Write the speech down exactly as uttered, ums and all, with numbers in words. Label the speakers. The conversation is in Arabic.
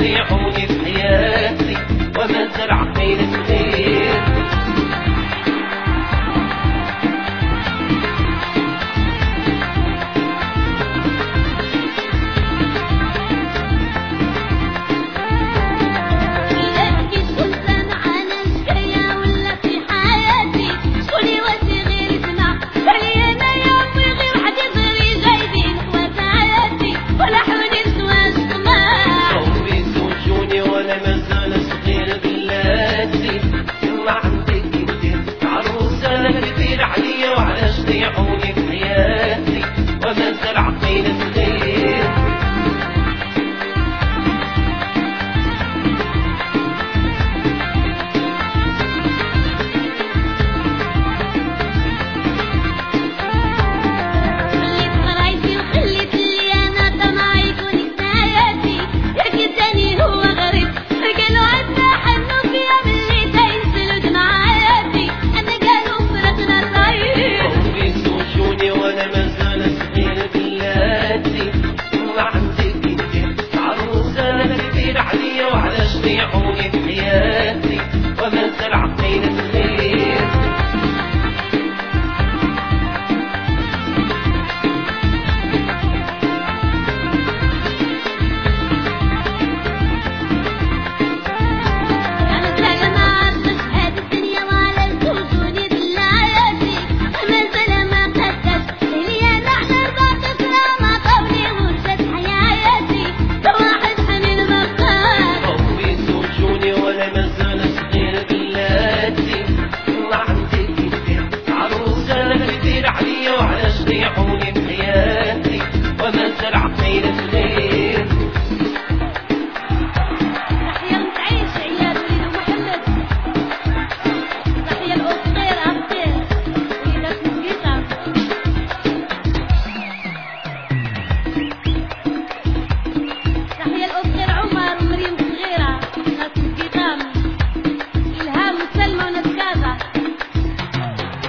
Speaker 1: تضيعوني في حياتي وما زرع فينا الخير. تضيعوني في حياتي وما زرع فينا الخير.
Speaker 2: خليت قرايتي وخليت اللي انا طمع يكون حكاياتي، يا كداني هو غريب قالوا عنا حنو فيا ملي تينسل دمع حياتي، انا قالوا فرقنا طيب
Speaker 1: زوجوني وانا مازال صغير بلاتي وعندك كتير عروسة كتير عليا وعلاش تضيعوني في حياتي وما زرع فينا الخير.
Speaker 2: انا زعلانة ما عرفتش هاد الدنيا وعلى زوجوني دلعاتي، مازال ما قداش اللي انا على رضا طفلة ما طولي وجات حياتي، واحد حنين ما بقاش
Speaker 1: قومي زوجوني وانا مازال صغير بلاتي وعندك كتير عروسة كتير عليا وعلاش تضيعوني